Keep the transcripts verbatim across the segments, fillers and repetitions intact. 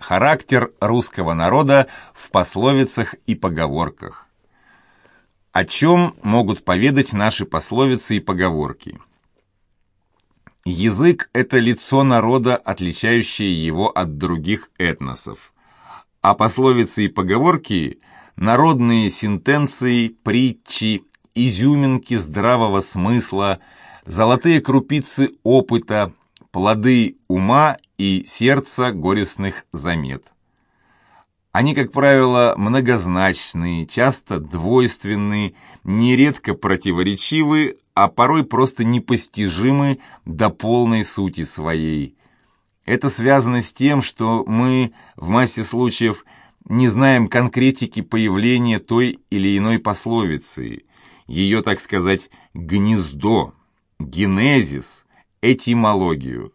Характер русского народа в пословицах и поговорках. О чем могут поведать наши пословицы и поговорки? Язык – это лицо народа, отличающее его от других этносов. А пословицы и поговорки – народные сентенции, притчи, изюминки здравого смысла, золотые крупицы опыта, плоды ума и сердца горестных замет. Они, как правило, многозначные, часто двойственные, нередко противоречивы, а порой просто непостижимы до полной сути своей. Это связано с тем, что мы в массе случаев не знаем конкретики появления той или иной пословицы, ее, так сказать, гнездо, генезис, этимологию.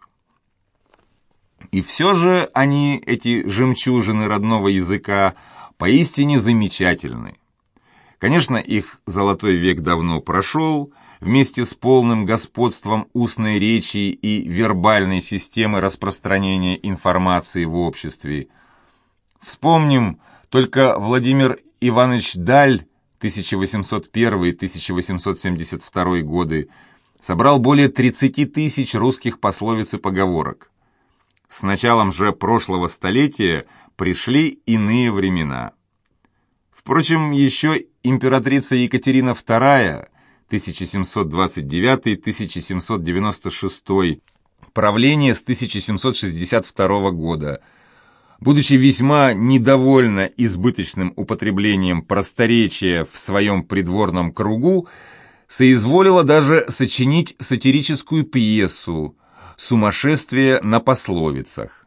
И все же они, эти жемчужины родного языка, поистине замечательны. Конечно, их золотой век давно прошел, вместе с полным господством устной речи и вербальной системы распространения информации в обществе. Вспомним только Владимир Иванович Даль, тысяча восемьсот первый — тысяча восемьсот семьдесят второй годы, собрал более тридцати тысяч русских пословиц и поговорок. С началом же прошлого столетия пришли иные времена. Впрочем, еще императрица Екатерина вторая, тысяча семьсот двадцать девятый — тысяча семьсот девяносто шестой, правление с тысяча семьсот шестьдесят второго года, будучи весьма недовольна избыточным употреблением просторечия в своем придворном кругу, соизволила даже сочинить сатирическую пьесу «Сумасшествие на пословицах».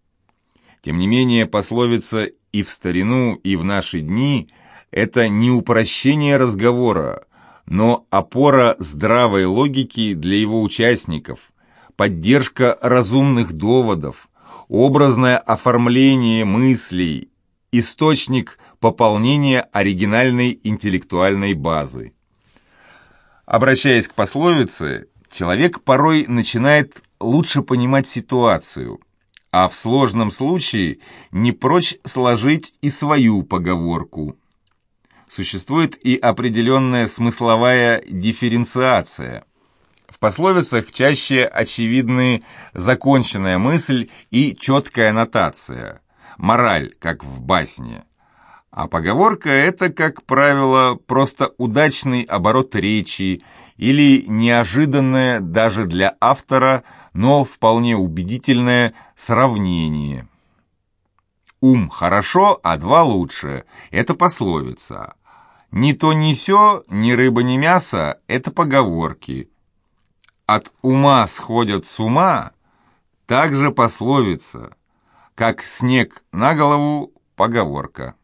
Тем не менее, пословица и в старину, и в наши дни – это не упрощение разговора, но опора здравой логики для его участников, поддержка разумных доводов, образное оформление мыслей, источник пополнения оригинальной интеллектуальной базы. Обращаясь к пословице, человек порой начинает лучше понимать ситуацию, а в сложном случае не прочь сложить и свою поговорку. Существует и определенная смысловая дифференциация. В пословицах чаще очевидны законченная мысль и четкая нотация, мораль, как в басне. А поговорка – это, как правило, просто удачный оборот речи или неожиданное даже для автора, но вполне убедительное сравнение. «Ум хорошо, а два лучше» – это пословица. «Ни то ни сё, ни рыба, ни мясо» – это поговорки. «От ума сходят с ума» – также пословица. «Как снег на голову» – поговорка.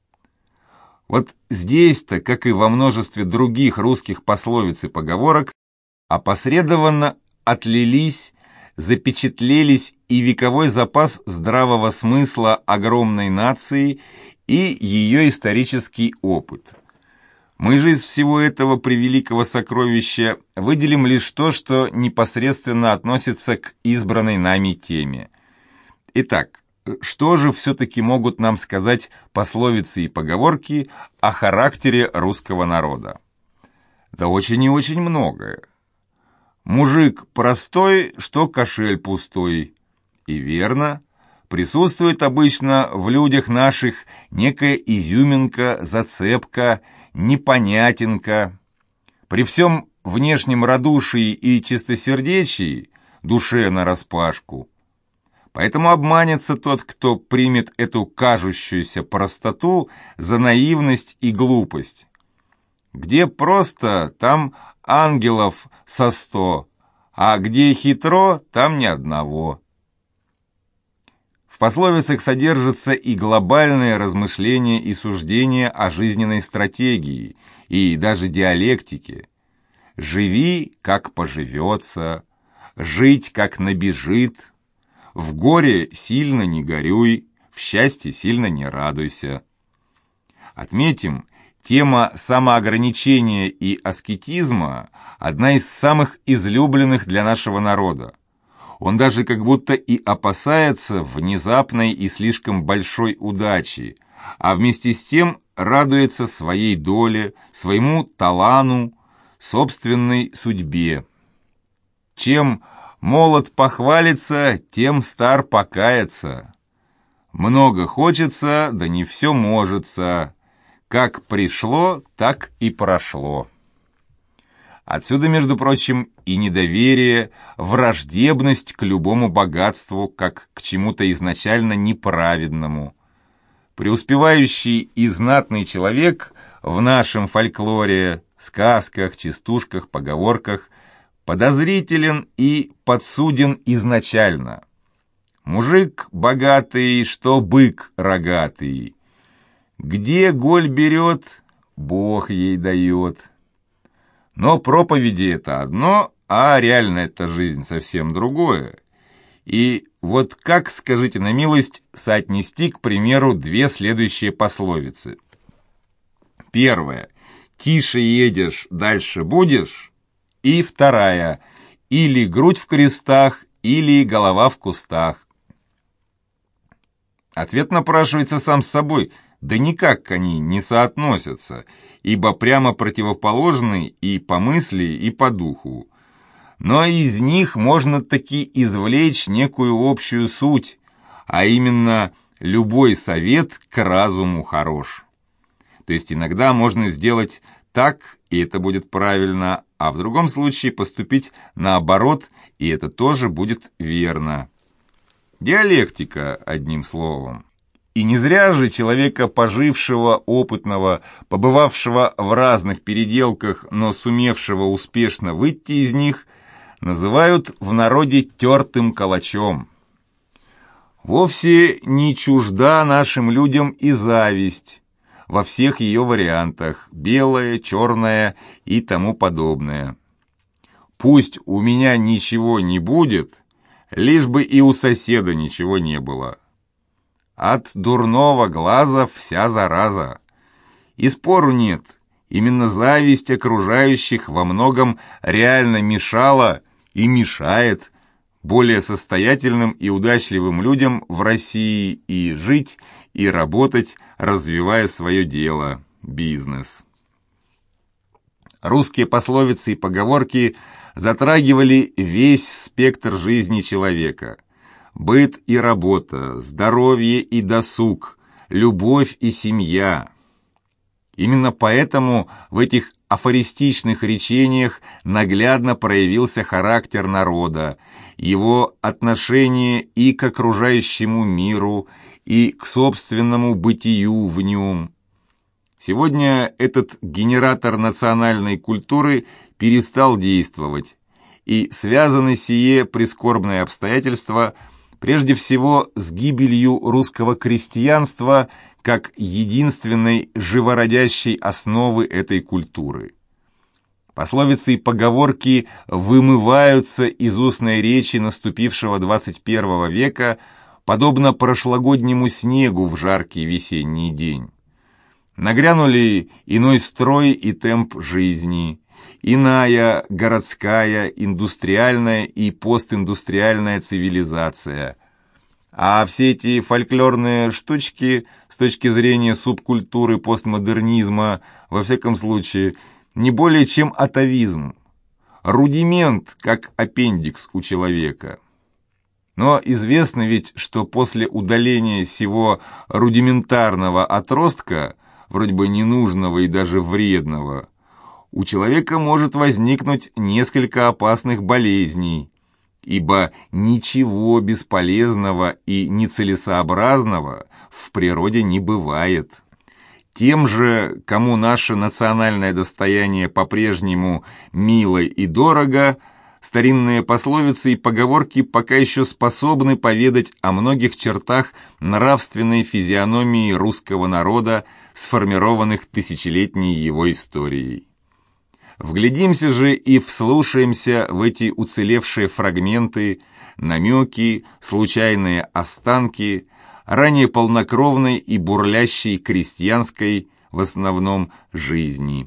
Вот здесь-то, как и во множестве других русских пословиц и поговорок, опосредованно отлились, запечатлелись и вековой запас здравого смысла огромной нации и ее исторический опыт. Мы же из всего этого превеликого сокровища выделим лишь то, что непосредственно относится к избранной нами теме. Итак, что же все-таки могут нам сказать пословицы и поговорки о характере русского народа? Да очень и очень многое. Мужик простой, что кошель пустой. И верно, присутствует обычно в людях наших некая изюминка, зацепка, непонятинка. При всем внешнем радушии и чистосердечии душе нараспашку. Поэтому обманется тот, кто примет эту кажущуюся простоту за наивность и глупость. Где просто, там ангелов со сто, а где хитро, там ни одного. В пословицах содержатся и глобальные размышления и суждения о жизненной стратегии и даже диалектике. «Живи, как поживется», «жить, как набежит», «в горе сильно не горюй», «в счастье сильно не радуйся». Отметим, тема самоограничения и аскетизма – одна из самых излюбленных для нашего народа. Он даже как будто и опасается внезапной и слишком большой удачи, а вместе с тем радуется своей доле, своему талану, собственной судьбе. Чем молод похвалится, тем стар покаяться. Много хочется, да не все можется. Как пришло, так и прошло. Отсюда, между прочим, и недоверие, враждебность к любому богатству, как к чему-то изначально неправедному. Преуспевающий и знатный человек в нашем фольклоре, сказках, частушках, поговорках подозрителен и подсуден изначально. Мужик богатый, что бык рогатый. Где голь берет, Бог ей дает. Но проповеди это одно, а реально эта жизнь совсем другое. И вот как, скажите на милость, соотнести, к примеру, две следующие пословицы? Первая. «Тише едешь, дальше будешь». И вторая. «Или грудь в крестах, или голова в кустах». Ответ напрашивается сам с собой. Да никак они не соотносятся, ибо прямо противоположны и по мысли, и по духу. Но из них можно таки извлечь некую общую суть, а именно любой совет к разуму хорош. То есть иногда можно сделать так, и это будет правильно, а в другом случае поступить наоборот, и это тоже будет верно. Диалектика, одним словом. И не зря же человека пожившего, опытного, побывавшего в разных переделках, но сумевшего успешно выйти из них, называют в народе тертым калачом. Вовсе не чужда нашим людям и зависть во всех ее вариантах, белая, черная и тому подобное. Пусть у меня ничего не будет, лишь бы и у соседа ничего не было. От дурного глаза вся зараза. И спору нет, именно зависть окружающих во многом реально мешала и мешает более состоятельным и удачливым людям в России и жить, и работать, развивая свое дело, бизнес. Русские пословицы и поговорки затрагивали весь спектр жизни человека. Быт и работа, здоровье и досуг, любовь и семья. Именно поэтому в этих афористичных речениях наглядно проявился характер народа, его отношение и к окружающему миру, и к собственному бытию в нем. Сегодня этот генератор национальной культуры перестал действовать, и связаны сие прискорбные обстоятельства прежде всего с гибелью русского крестьянства как единственной живородящей основы этой культуры. Пословицы и поговорки вымываются из устной речи наступившего двадцать первого века, подобно прошлогоднему снегу в жаркий весенний день. Нагрянули иной строй и темп жизни, иная городская, индустриальная и постиндустриальная цивилизация. А все эти фольклорные штучки с точки зрения субкультуры постмодернизма, во всяком случае, не более чем атавизм, рудимент, как аппендикс у человека. Но известно ведь, что после удаления сего рудиментарного отростка, вроде бы ненужного и даже вредного, у человека может возникнуть несколько опасных болезней, ибо ничего бесполезного и нецелесообразного в природе не бывает. Тем же, кому наше национальное достояние по-прежнему мило и дорого, старинные пословицы и поговорки пока еще способны поведать о многих чертах нравственной физиономии русского народа, сформированных тысячелетней его историей. Вглядимся же и вслушаемся в эти уцелевшие фрагменты, намеки, случайные останки ранее полнокровной и бурлящей крестьянской, в основном, жизни.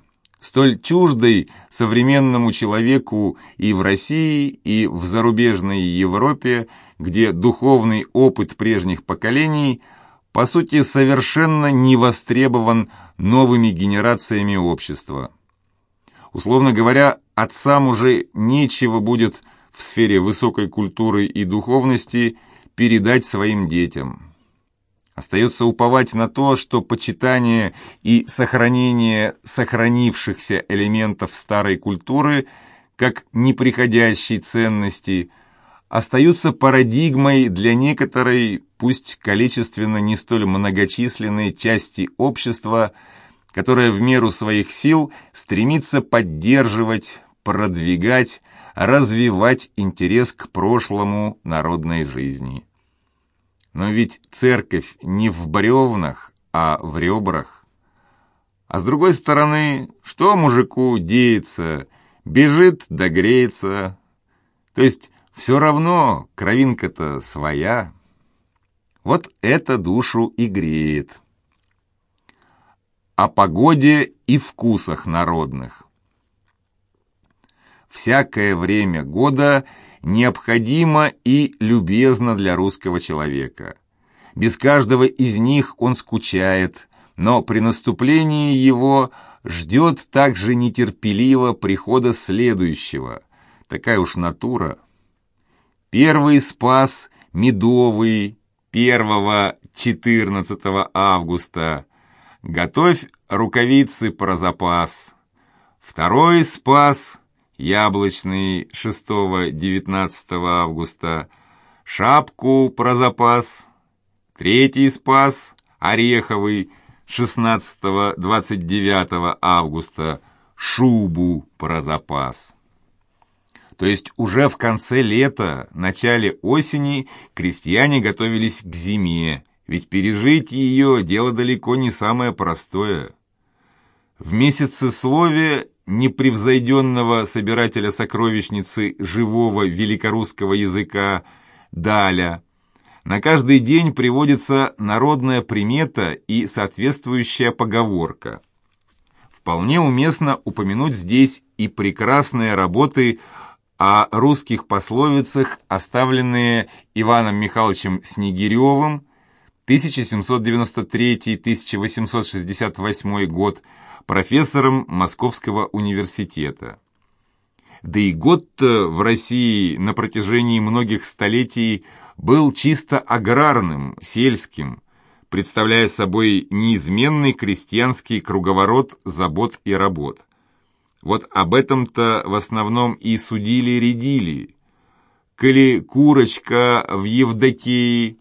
столь чуждой современному человеку и в России, и в зарубежной Европе, где духовный опыт прежних поколений по сути совершенно не востребован новыми генерациями общества. Условно говоря, отцам уже нечего будет в сфере высокой культуры и духовности передать своим детям. Остается уповать на то, что почитание и сохранение сохранившихся элементов старой культуры как неприходящей ценности остаются парадигмой для некоторой, пусть количественно не столь многочисленной части общества, которая в меру своих сил стремится поддерживать, продвигать, развивать интерес к прошлому народной жизни. Но ведь церковь не в бревнах, а в ребрах. А с другой стороны, что мужику деется, бежит да греется. То есть все равно кровинка-то своя. Вот это душу и греет. О погоде и вкусах народных. Всякое время года необходимо и любезно для русского человека. Без каждого из них он скучает, но при наступлении его ждет также нетерпеливо прихода следующего. Такая уж натура. Первый спас медовый первого-четырнадцатого августа. Готовь рукавицы про запас. Второй спас яблочный шестого-девятнадцатого августа, шапку про запас. Третий спас ореховый шестнадцатого-двадцать девятого августа, шубу про запас. То есть уже в конце лета, начале осени крестьяне готовились к зиме, ведь пережить ее дело далеко не самое простое. В месяцеслове непревзойденного собирателя сокровищницы живого великорусского языка Даля на каждый день приводится народная примета и соответствующая поговорка. Вполне уместно упомянуть здесь и прекрасные работы о русских пословицах, оставленные Иваном Михайловичем Снегиревым, тысяча семьсот девяносто третий — тысяча восемьсот шестьдесят восьмой год, профессором Московского университета. Да и год-то в России на протяжении многих столетий был чисто аграрным, сельским, представляя собой неизменный крестьянский круговорот забот и работ. Вот об этом-то в основном и судили-рядили. Коли курочка в Евдокии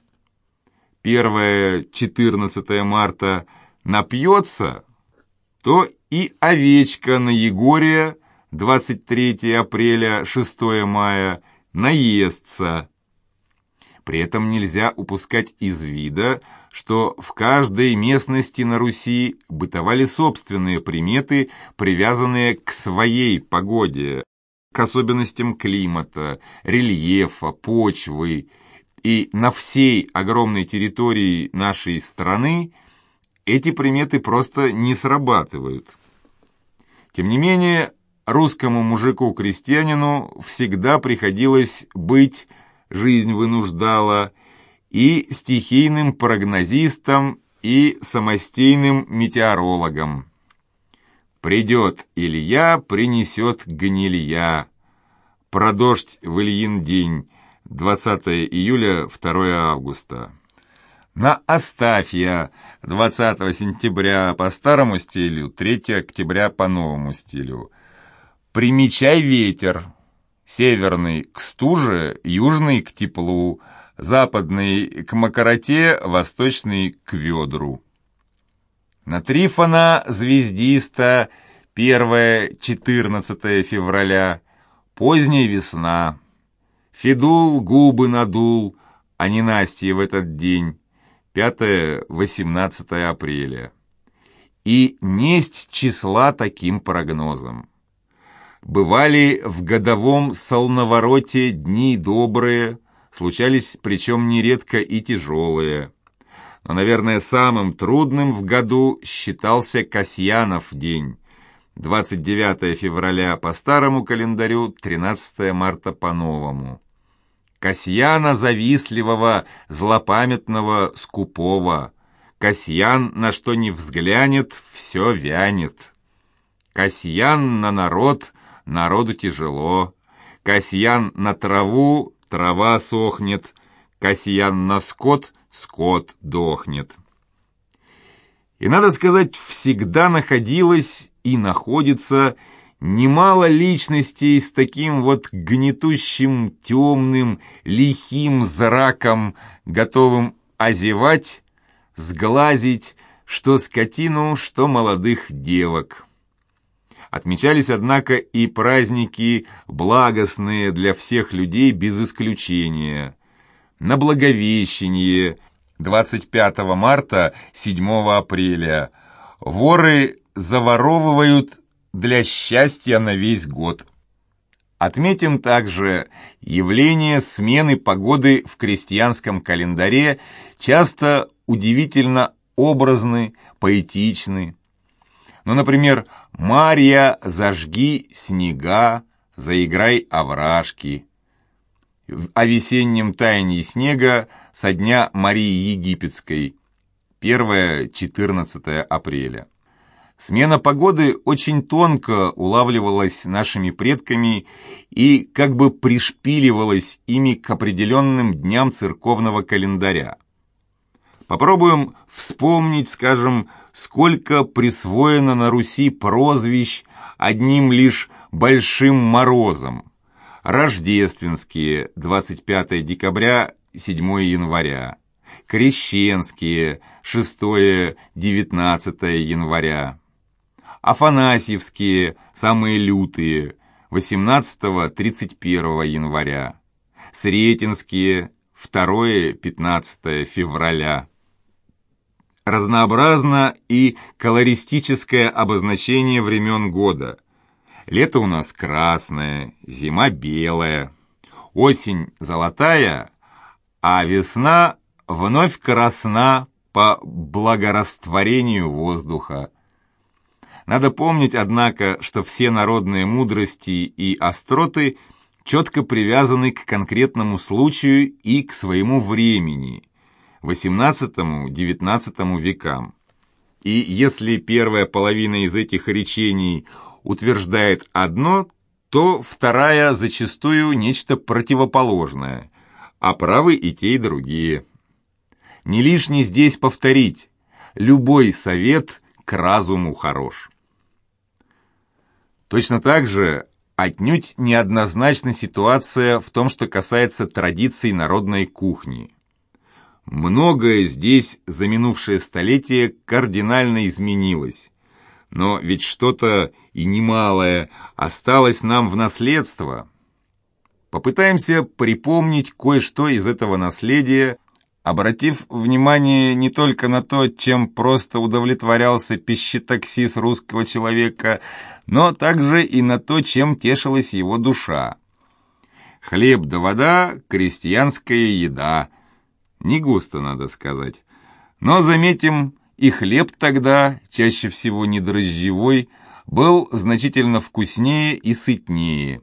первое-четырнадцатое марта напьется, то и овечка на Егория двадцать третьего апреля — шестого мая наестся. При этом нельзя упускать из вида, что в каждой местности на Руси бытовали собственные приметы, привязанные к своей погоде, к особенностям климата, рельефа, почвы, и на всей огромной территории нашей страны эти приметы просто не срабатывают. Тем не менее, русскому мужику-крестьянину всегда приходилось быть, жизнь вынуждала, и стихийным прогнозистом, и самостейным метеорологом. Придет Илья, принесет гнилья. Про дождь в Ильин день, двадцатого июля — второго августа. На Астафья, двадцатого сентября по старому стилю, третьего октября по новому стилю. Примечай ветер. Северный к стуже, южный к теплу, западный к мокроте, восточный к ведру. На Трифона звездисто, первое-четырнадцатое февраля, поздняя весна. Федул губы надул, а не Настя в этот день, пятое-восемнадцатое апреля. И несть числа таким прогнозом. Бывали в годовом солновороте дни добрые, случались причем нередко и тяжелые. Но, наверное, самым трудным в году считался Касьянов день, двадцать девятое февраля по старому календарю, тринадцатое марта по новому. Касьяна завистливого, злопамятного, скупого. Касьян, на что ни взглянет, все вянет. Касьян на народ, народу тяжело. Касьян на траву, трава сохнет. Касьян на скот, скот дохнет. И, надо сказать, всегда находилось и находится немало личностей с таким вот гнетущим, темным, лихим зраком, готовым озевать, сглазить, что скотину, что молодых девок. Отмечались, однако, и праздники благостные для всех людей без исключения. На Благовещение, двадцать пятого марта, седьмого апреля, воры заворовывают для счастья на весь год. Отметим также явление смены погоды в крестьянском календаре, часто удивительно образны, поэтичны. Ну, например, «Марья, зажги снега, заиграй овражки». О весеннем таянии снега со дня Марии Египетской, первое-четырнадцатое апреля. Смена погоды очень тонко улавливалась нашими предками и как бы пришпиливалась ими к определенным дням церковного календаря. Попробуем вспомнить, скажем, сколько присвоено на Руси прозвищ одним лишь Большим Морозом. Рождественские, двадцать пятое декабря, седьмое января. Крещенские, шестое-девятнадцатое января. Афанасьевские, самые лютые, восемнадцатого-тридцать первого января. Сретенские, второе-пятнадцатое февраля. Разнообразно и колористическое обозначение времен года. Лето у нас красное, зима белая, осень золотая, а весна вновь красна по благорастворению воздуха. Надо помнить, однако, что все народные мудрости и остроты четко привязаны к конкретному случаю и к своему времени, восемнадцатому-девятнадцатому векам. И если первая половина из этих речений утверждает одно, то вторая зачастую нечто противоположное, а правы и те, и другие. Не лишне здесь повторить: любой совет к разуму хорош. Точно так же отнюдь неоднозначна ситуация в том, что касается традиций народной кухни. Многое здесь за минувшее столетие кардинально изменилось, но ведь что-то и немалое осталось нам в наследство. Попытаемся припомнить кое-что из этого наследия, обратив внимание не только на то, чем просто удовлетворялся пищетаксис русского человека, но также и на то, чем тешилась его душа. Хлеб да вода – крестьянская еда. Не густо, надо сказать. Но, заметим, и хлеб тогда, чаще всего не дрожжевой, был значительно вкуснее и сытнее.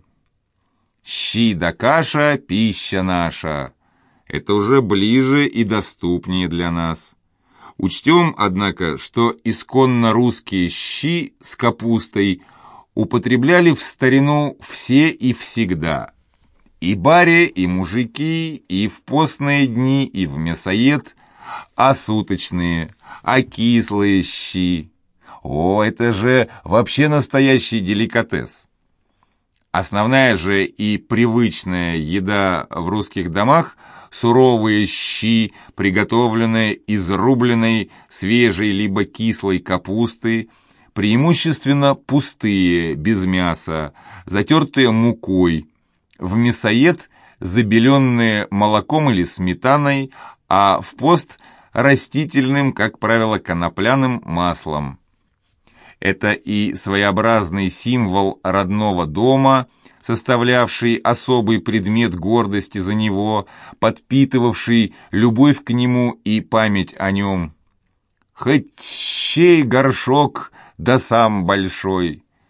«Щи да каша – пища наша». Это уже ближе и доступнее для нас. Учтем, однако, что исконно русские щи с капустой употребляли в старину все и всегда. И баре, и мужики, и в постные дни, и в мясоед, а суточные, а кислые щи. О, это же вообще настоящий деликатес. Основная же и привычная еда в русских домах – суровые щи, приготовленные из рубленной, свежей либо кислой капусты, преимущественно пустые, без мяса, затертые мукой, в мясоед забеленные молоком или сметаной, а в пост растительным, как правило, конопляным маслом. Это и своеобразный символ родного дома, составлявший особый предмет гордости за него, подпитывавший любовь к нему и память о нем. «Хоть чей горшок, да сам большой»,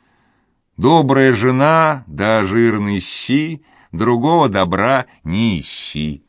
Добрая жена, да жирные щи, другого добра не ищи.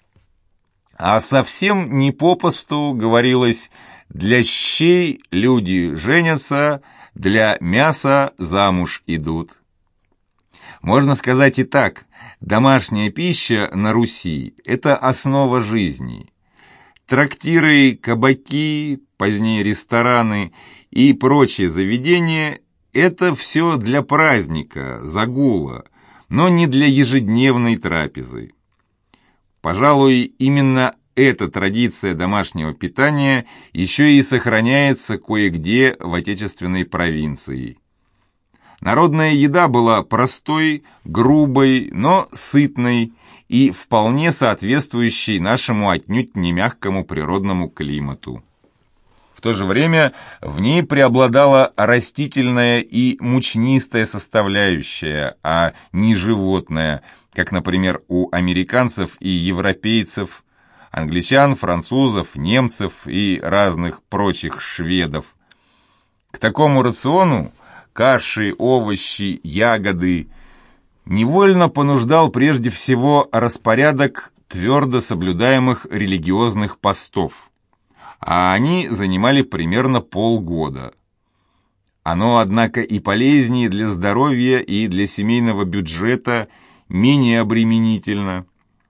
А совсем не попусту говорилось: для щей люди женятся, для мяса замуж идут. Можно сказать и так: домашняя пища на Руси – это основа жизни. Трактиры, кабаки, позднее рестораны и прочие заведения – это все для праздника, загула, но не для ежедневной трапезы. Пожалуй, именно эта традиция домашнего питания еще и сохраняется кое-где в отечественной провинции. Народная еда была простой, грубой, но сытной и вполне соответствующей нашему отнюдь не мягкому природному климату. В то же время в ней преобладала растительная и мучнистая составляющая, а не животная, как, например, у американцев и европейцев, англичан, французов, немцев и разных прочих шведов. К такому рациону каши, овощи, ягоды невольно понуждал прежде всего распорядок твердо соблюдаемых религиозных постов, а они занимали примерно полгода. Оно, однако, и полезнее для здоровья, и для семейного бюджета, менее обременительно.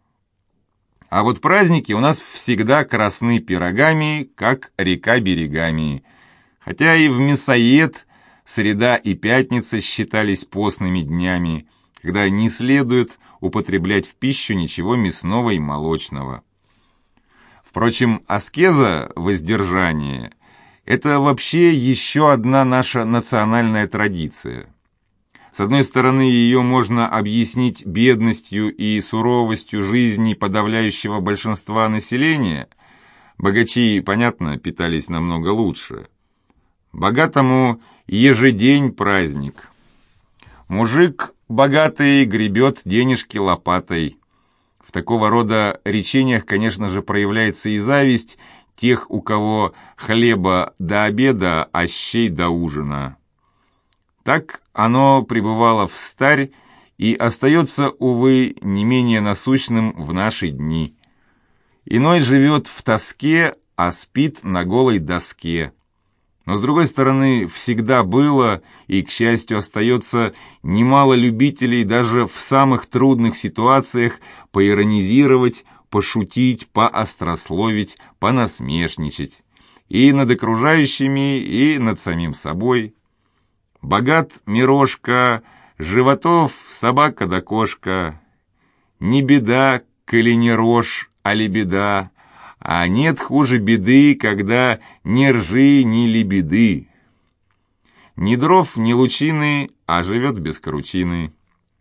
А вот праздники у нас всегда красны пирогами, как река берегами, хотя и в мясоед среда и пятница считались постными днями, когда не следует употреблять в пищу ничего мясного и молочного. Впрочем, аскеза, воздержание – это вообще еще одна наша национальная традиция. С одной стороны, ее можно объяснить бедностью и суровостью жизни подавляющего большинства населения. Богачи, понятно, питались намного лучше. Богатому ежедень праздник. Мужик богатый гребет денежки лопатой. В такого рода речениях, конечно же, проявляется и зависть тех, у кого хлеба до обеда, а щей до ужина. Так оно пребывало встарь и остается, увы, не менее насущным в наши дни. Иной живет в тоске, а спит на голой доске. Но, с другой стороны, всегда было и, к счастью, остается немало любителей даже в самых трудных ситуациях поиронизировать, пошутить, поострословить, понасмешничать. И над окружающими, и над самим собой. Богат Мирошка, животов собака да кошка. Не беда, коли не рожь, а лебеда. А нет хуже беды, когда ни ржи, ни лебеды. Ни дров, ни лучины, а живет без кручины.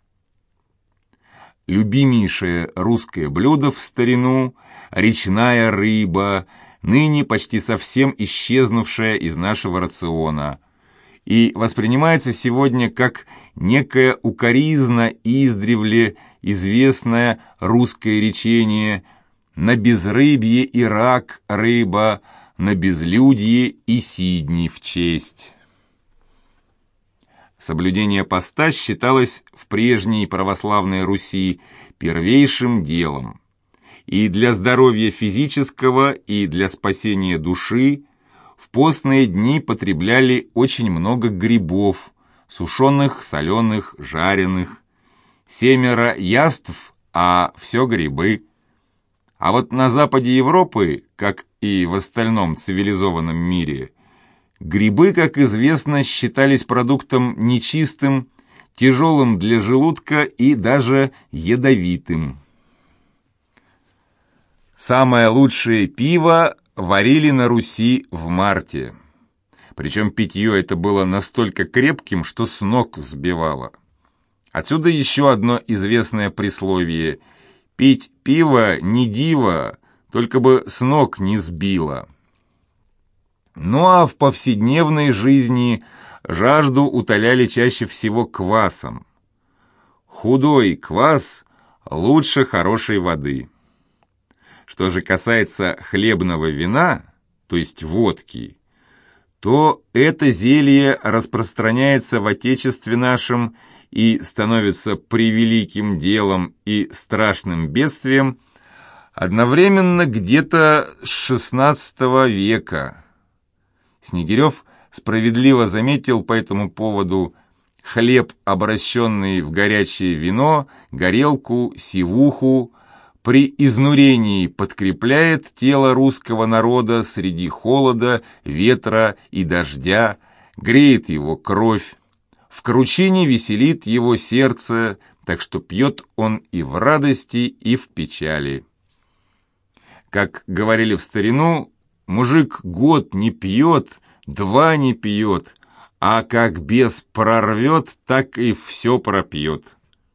Любимейшее русское блюдо в старину – речная рыба, ныне почти совсем исчезнувшая из нашего рациона, и воспринимается сегодня как некое укоризна издревле известное русское речение «на безрыбье и рак рыба, на безлюдье и сидни в честь». Соблюдение поста считалось в прежней православной Руси первейшим делом. И для здоровья физического, и для спасения души в постные дни потребляли очень много грибов, сушеных, соленых, жареных. Семеро яств, а все грибы. А вот на западе Европы, как и в остальном цивилизованном мире, грибы, как известно, считались продуктом нечистым, тяжелым для желудка и даже ядовитым. Самое лучшее пиво варили на Руси в марте. Причем питье это было настолько крепким, что с ног сбивало. Отсюда еще одно известное присловие: «Пить пиво не диво, только бы с ног не сбило». Ну а в повседневной жизни жажду утоляли чаще всего квасом. Худой квас лучше хорошей воды. Что же касается хлебного вина, то есть водки, то это зелье распространяется в Отечестве нашем и становится превеликим делом и страшным бедствием одновременно где-то с шестнадцатого века. Снегирев справедливо заметил по этому поводу: хлеб, обращенный в горячее вино, горелку, сивуху, при изнурении подкрепляет тело русского народа среди холода, ветра и дождя, греет его кровь, в кручине веселит его сердце, так что пьет он и в радости, и в печали. Как говорили в старину, мужик год не пьет, два не пьет, а как бес прорвет, так и все пропьет.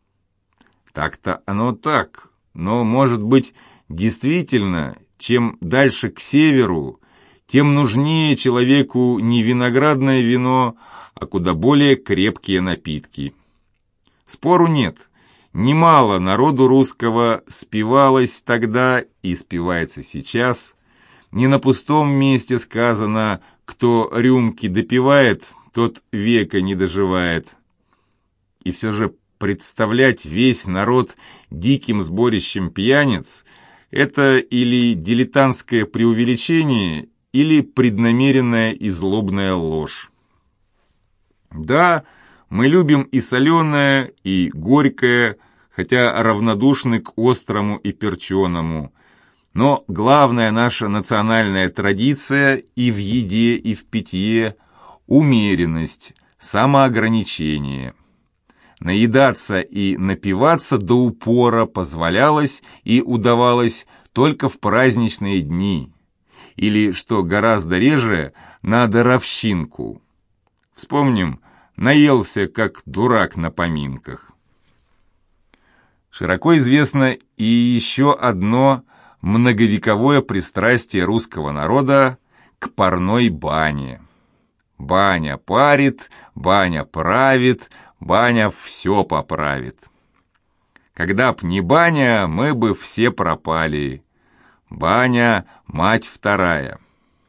Так-то оно так. Но, может быть, действительно, чем дальше к северу, тем нужнее человеку не виноградное вино, а куда более крепкие напитки. Спору нет. Немало народу русского спивалось тогда и спивается сейчас. Не на пустом месте сказано: кто рюмки допивает, тот века не доживает. И все же представлять весь народ диким сборищем пьяниц – это или дилетантское преувеличение, или преднамеренная и злобная ложь. Да, мы любим и соленое, и горькое, хотя равнодушны к острому и перченому. Но главная наша национальная традиция и в еде, и в питье – умеренность, самоограничение. Наедаться и напиваться до упора позволялось и удавалось только в праздничные дни, или, что гораздо реже, на даровщинку. Вспомним, наелся как дурак на поминках. Широко известно и еще одно многовековое пристрастие русского народа к парной бане. Баня парит, баня правит, баня все поправит. Когда б не баня, мы бы все пропали. Баня – мать вторая.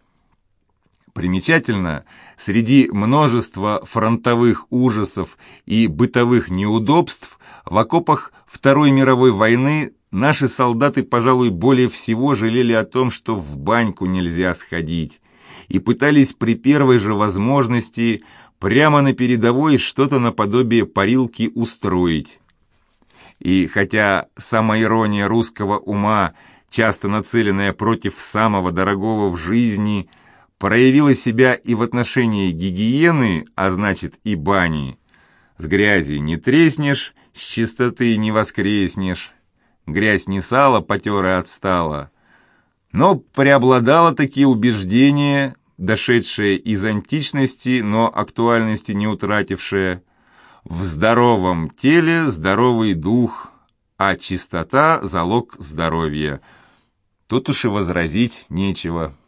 Примечательно, среди множества фронтовых ужасов и бытовых неудобств в окопах Второй мировой войны наши солдаты, пожалуй, более всего жалели о том, что в баньку нельзя сходить, и пытались при первой же возможности прямо на передовой что-то наподобие парилки устроить. И хотя самоирония русского ума, часто нацеленная против самого дорогого в жизни, проявила себя и в отношении гигиены, а значит и бани, с грязи не треснешь, с чистоты не воскреснешь, грязь не сало потер и отстала. Но преобладало такие убеждения, дошедшие из античности, но актуальности не утратившие: в здоровом теле здоровый дух, а чистота – залог здоровья. Тут уж и возразить нечего.